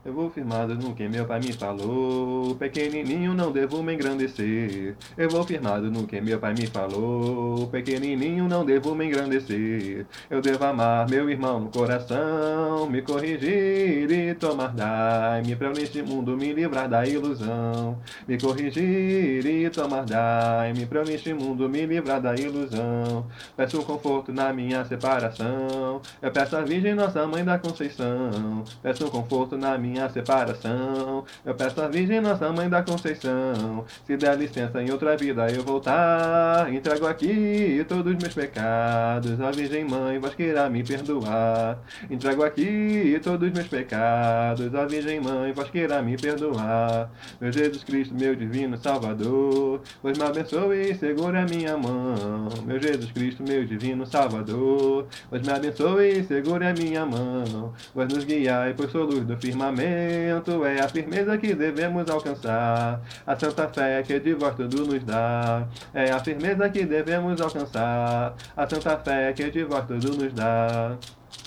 Eu vou firmado no que meu pai me falou, pequenininho não devo me engrandecer. Eu vou firmado no que meu pai me falou, pequenininho não devo me engrandecer. Eu devo amar meu irmão no coração, me corrigir e tomar dai-me pra eu neste mundo me livrar da ilusão. Me corrigir e tomar dai-me pra eu neste mundo me livrar da ilusão. Peço conforto na minha separação, eu peço a Virgem Nossa Mãe da Conceição. Peço conforto na minha separação, eu peço a Virgem Nossa Mãe da Conceição. Se der licença em outra vida eu voltar, entrego aqui todos meus pecados, a Virgem Mãe vós queira me perdoar. Entrego aqui todos meus pecados, a Virgem Mãe vós queira me perdoar. Meu Jesus Cristo, meu divino Salvador, pois me abençoe e segure a minha mão. Meu Jesus Cristo, meu divino Salvador, pois me abençoe e segure a minha mão. Vós nos guiai, pois sou luz do firmamento, é a firmeza que devemos alcançar. A santa fé que de vós tudo nos dá, é a firmeza que devemos alcançar. A santa fé que de vós tudo nos dá.